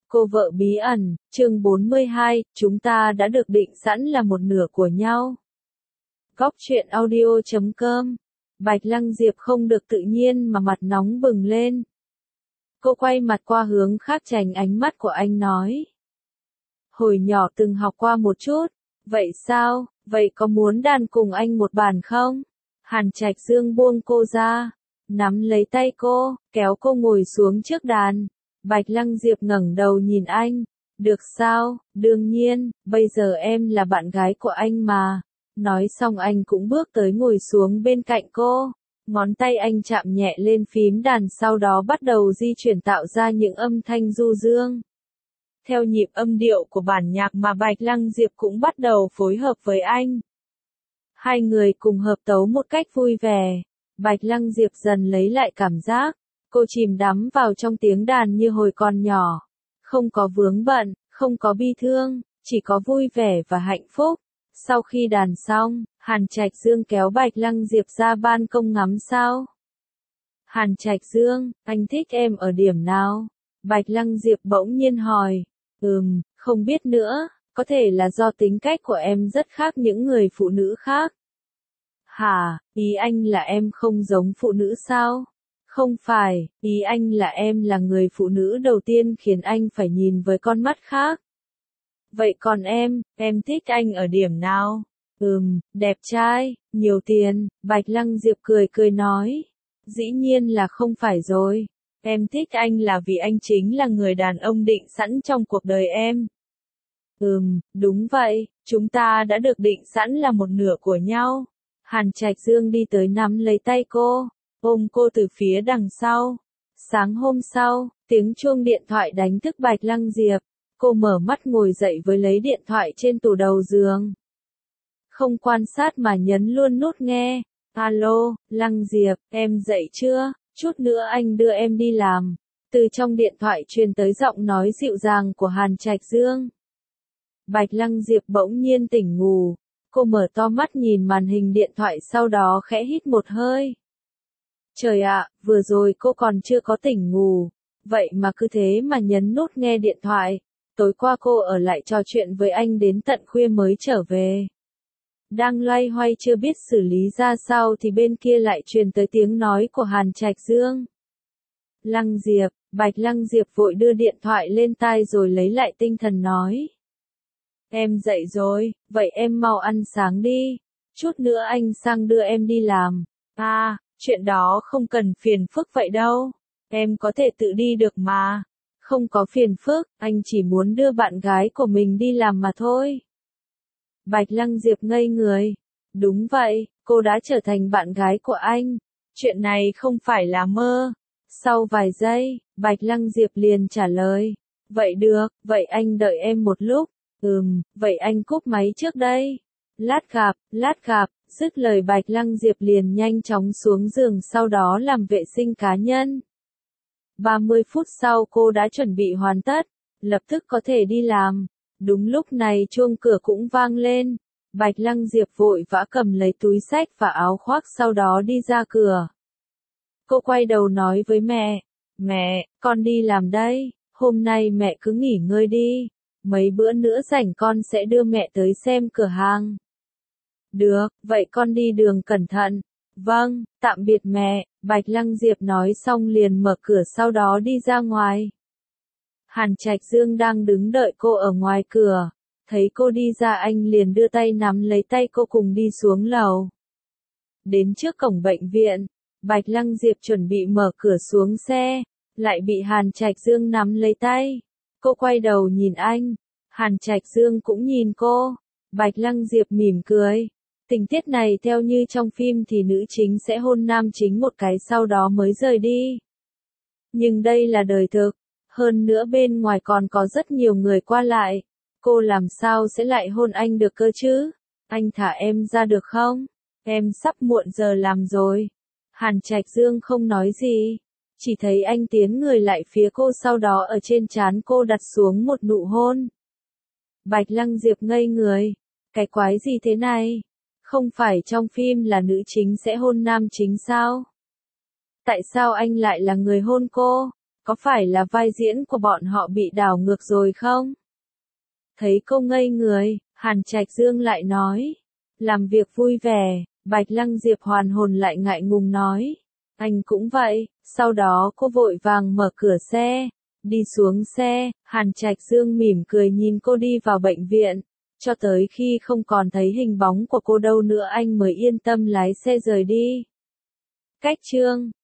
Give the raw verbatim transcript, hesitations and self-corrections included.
Cô vợ bí ẩn, chương bốn mươi hai, chúng ta đã được định sẵn là một nửa của nhau. Góc truyện audio chấm com. Bạch Lăng Diệp không được tự nhiên mà mặt nóng bừng lên. Cô quay mặt qua hướng khác tránh ánh mắt của anh nói. Hồi nhỏ từng học qua một chút, vậy sao, vậy có muốn đàn cùng anh một bàn không? Hàn Trạch Dương buông cô ra, nắm lấy tay cô, kéo cô ngồi xuống trước đàn. Bạch Lăng Diệp ngẩng đầu nhìn anh, được sao, đương nhiên, bây giờ em là bạn gái của anh mà. Nói xong anh cũng bước tới ngồi xuống bên cạnh cô, ngón tay anh chạm nhẹ lên phím đàn sau đó bắt đầu di chuyển tạo ra những âm thanh du dương. Theo nhịp âm điệu của bản nhạc mà Bạch Lăng Diệp cũng bắt đầu phối hợp với anh. Hai người cùng hợp tấu một cách vui vẻ, Bạch Lăng Diệp dần lấy lại cảm giác. Cô chìm đắm vào trong tiếng đàn như hồi còn nhỏ. Không có vướng bận, không có bi thương, chỉ có vui vẻ và hạnh phúc. Sau khi đàn xong, Hàn Trạch Dương kéo Bạch Lăng Diệp ra ban công ngắm sao. Hàn Trạch Dương, anh thích em ở điểm nào? Bạch Lăng Diệp bỗng nhiên hỏi. Ừm, không biết nữa, có thể là do tính cách của em rất khác những người phụ nữ khác. Hả, ý anh là em không giống phụ nữ sao? Không phải, ý anh là em là người phụ nữ đầu tiên khiến anh phải nhìn với con mắt khác. Vậy còn em, em thích anh ở điểm nào? Ừm, đẹp trai, nhiều tiền, Bạch Lăng Diệp cười cười nói. Dĩ nhiên là không phải rồi. Em thích anh là vì anh chính là người đàn ông định sẵn trong cuộc đời em. Ừm, đúng vậy, chúng ta đã được định sẵn là một nửa của nhau. Hàn Trạch Dương đi tới nắm lấy tay cô, ôm cô từ phía đằng sau. Sáng hôm sau, tiếng chuông điện thoại đánh thức Bạch Lăng Diệp. Cô mở mắt ngồi dậy với lấy điện thoại trên tủ đầu giường. Không quan sát mà nhấn luôn nút nghe. Alo, Lăng Diệp, em dậy chưa? Chút nữa anh đưa em đi làm. Từ trong điện thoại truyền tới giọng nói dịu dàng của Hàn Trạch Dương. Bạch Lăng Diệp bỗng nhiên tỉnh ngủ. Cô mở to mắt nhìn màn hình điện thoại sau đó khẽ hít một hơi. Trời ạ, vừa rồi cô còn chưa có tỉnh ngủ. Vậy mà cứ thế mà nhấn nút nghe điện thoại. Tối qua cô ở lại trò chuyện với anh đến tận khuya mới trở về. Đang loay hoay chưa biết xử lý ra sao thì bên kia lại truyền tới tiếng nói của Hàn Trạch Dương. Lăng Diệp, Bạch Lăng Diệp vội đưa điện thoại lên tai rồi lấy lại tinh thần nói. Em dậy rồi, vậy em mau ăn sáng đi. Chút nữa anh sang đưa em đi làm. À, chuyện đó không cần phiền phức vậy đâu. Em có thể tự đi được mà. Không có phiền phức, anh chỉ muốn đưa bạn gái của mình đi làm mà thôi. Bạch Lăng Diệp ngây người. Đúng vậy, cô đã trở thành bạn gái của anh. Chuyện này không phải là mơ. Sau vài giây, Bạch Lăng Diệp liền trả lời. Vậy được, vậy anh đợi em một lúc. Ừm, vậy anh cúp máy trước đây. Lát gặp, lát gặp, dứt lời Bạch Lăng Diệp liền nhanh chóng xuống giường sau đó làm vệ sinh cá nhân. ba mươi phút sau cô đã chuẩn bị hoàn tất, lập tức có thể đi làm. Đúng lúc này chuông cửa cũng vang lên. Bạch Lăng Diệp vội vã cầm lấy túi xách và áo khoác sau đó đi ra cửa. Cô quay đầu nói với mẹ. Mẹ, con đi làm đây, hôm nay mẹ cứ nghỉ ngơi đi. Mấy bữa nữa rảnh con sẽ đưa mẹ tới xem cửa hàng. Được, vậy con đi đường cẩn thận. Vâng, tạm biệt mẹ, Bạch Lăng Diệp nói xong liền mở cửa sau đó đi ra ngoài. Hàn Trạch Dương đang đứng đợi cô ở ngoài cửa. Thấy cô đi ra anh liền đưa tay nắm lấy tay cô cùng đi xuống lầu. Đến trước cổng bệnh viện, Bạch Lăng Diệp chuẩn bị mở cửa xuống xe, lại bị Hàn Trạch Dương nắm lấy tay. Cô quay đầu nhìn anh, Hàn Trạch Dương cũng nhìn cô. Bạch Lăng Diệp mỉm cười. Tình tiết này theo như trong phim thì nữ chính sẽ hôn nam chính một cái sau đó mới rời đi. Nhưng đây là đời thực, hơn nữa bên ngoài còn có rất nhiều người qua lại. Cô làm sao sẽ lại hôn anh được cơ chứ? Anh thả em ra được không? Em sắp muộn giờ làm rồi. Hàn Trạch Dương không nói gì, chỉ thấy anh tiến người lại phía cô sau đó ở trên trán cô đặt xuống một nụ hôn. Bạch Lăng Diệp ngây người. Cái quái gì thế này? Không phải trong phim là nữ chính sẽ hôn nam chính sao? Tại sao anh lại là người hôn cô? có phải là vai diễn của bọn họ bị đảo ngược rồi không? Thấy cô ngây người, Hàn Trạch Dương lại nói. Làm việc vui vẻ, Bạch Lăng Diệp hoàn hồn lại ngại ngùng nói. Anh cũng vậy, sau đó cô vội vàng mở cửa xe. Đi xuống xe, Hàn Trạch Dương mỉm cười nhìn cô đi vào bệnh viện. Cho tới khi không còn thấy hình bóng của cô đâu nữa anh mới yên tâm lái xe rời đi. Cách chương